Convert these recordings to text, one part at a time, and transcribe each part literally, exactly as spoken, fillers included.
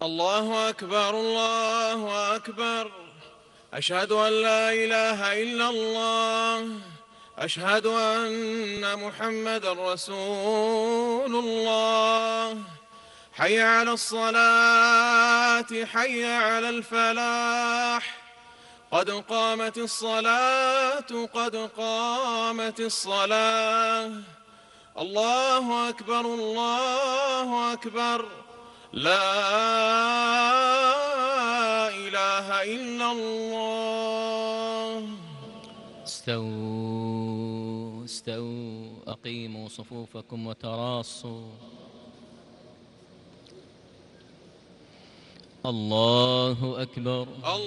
الله أكبر الله أكبر. أشهد أن لا إله إلا الله. أشهد أن محمدا رسول الله. حي على الصلاة حي على الفلاح. قد قامت الصلاة قد قامت الصلاة. الله أكبر الله أكبر. لا إله إلا الله. استووا استووا أقيموا صفوفكم وتراصوا. الله أكبر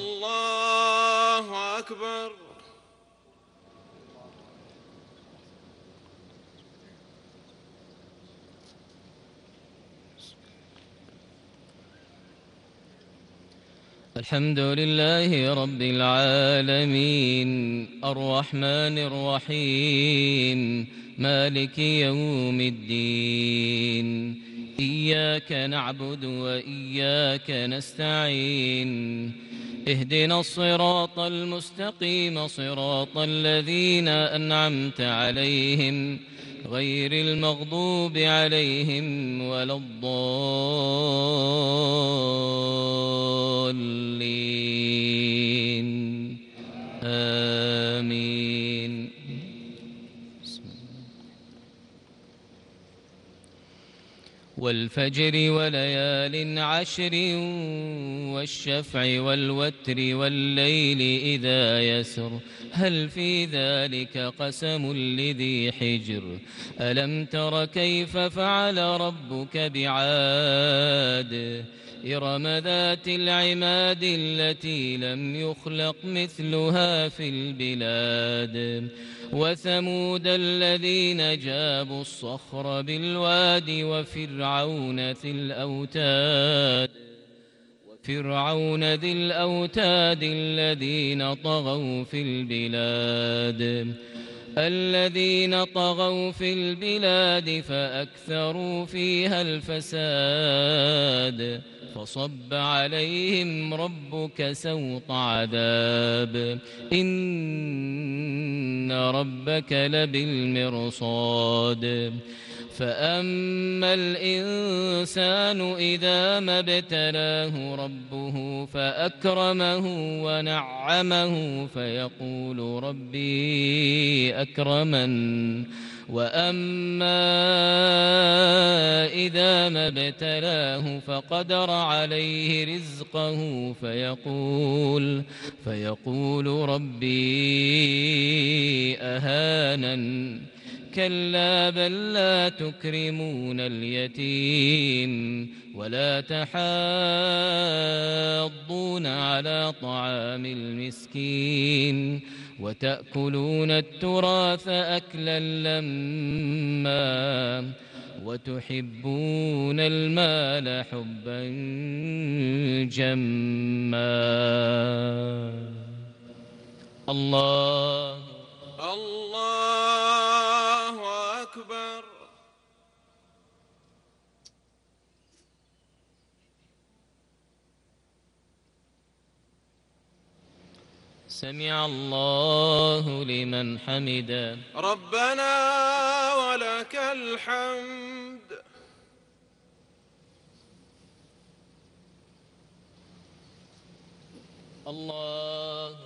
الله أكبر. الحمد لله رب العالمين الرحمن الرحيم مالك يوم الدين. إياك نعبد وإياك نستعين. اهدنا الصراط المستقيم صراط الذين أنعمت عليهم غير المغضوب عليهم ولا الضالين. آمين. والفجر وليال عشر والشفع والوتر والليل إذا يسر هل في ذلك قسم لذي حجر. ألم تر كيف فعل ربك بعاد إرم ذات العماد التي لم يخلق مثلها في البلاد. وثمود الذين جابوا الصخر بالواد وفرعون ذي الأوتاد وفرعون ذي الأوتاد الذين طغوا في البلاد الذين طغوا في البلاد فأكثروا فيها الفساد فصب عليهم ربك سوط عذاب إن ربك لبالمرصاد. فأما الإنسان إذا ما ابتلاه ربه فأكرمه ونعمه فيقول ربي أكرمن. وأما إذا ما ابتلاه فقدر عليه رزقه فيقول فيقول ربي أهانن. كلا بل لا تكرمون اليتيم ولا تحاضون على طعام المسكين وتأكلون التراث أكلا لما وتحبون المال حبا جما. الله الله أكبر. سمع الله لمن حمده. ربنا ولك الحمد. الله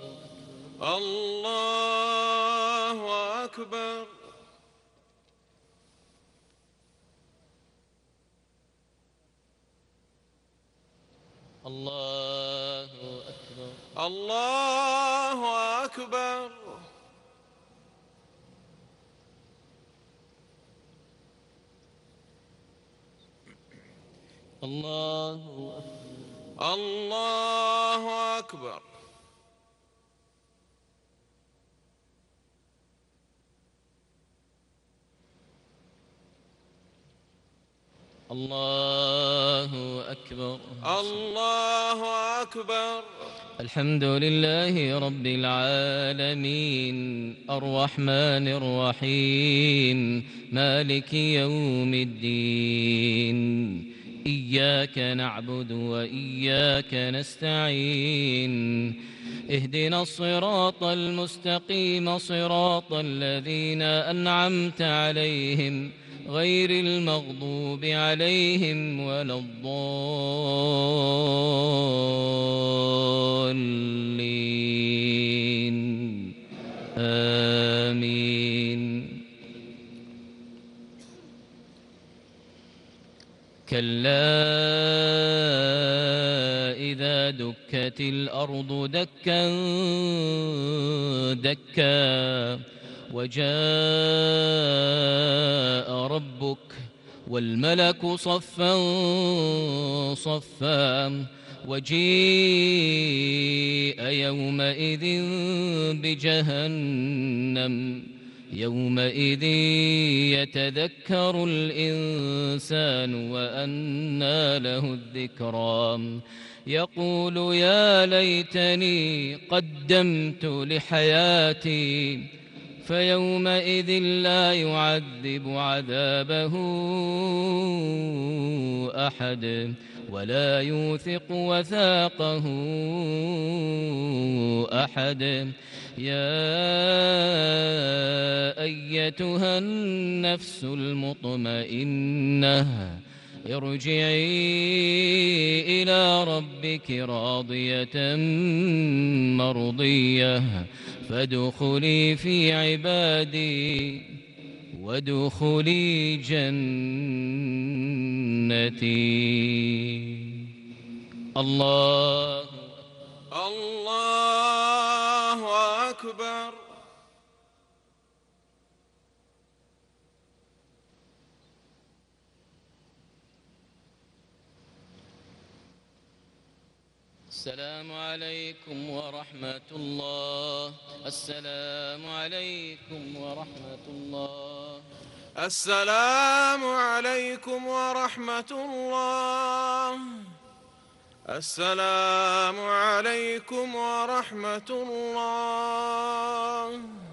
الله أكبر. الله أكبر. الله أكبر. الله أكبر. الله أكبر. الله أكبر. الله أكبر. الحمد لله رب العالمين الرحمن الرحيم مالك يوم الدين. إياك نعبد وإياك نستعين اهدنا الصراط المستقيم صراط الذين أنعمت عليهم غير المغضوب عليهم ولا الضالين آمين. كلا إذا دكت الأرض دكا دكا وجاء ربك والملك صفا صفا وجيء يومئذ بجهنم يومئذ يتذكر الإنسان وأنى له الذكرى يقول يا ليتني قدمت لحياتي فيومئذ لا يعذب عذابه أحد ولا يوثق وثاقه أحد. يا أيتها النفس المطمئنة ارجعي إلى ربك راضية مرضية فادخلي في عبادي وادخلي جنتي. الله الله أكبر. السلام عليكم ورحمة الله. السلام عليكم ورحمة الله. السلام عليكم ورحمة الله. السلام عليكم ورحمة الله.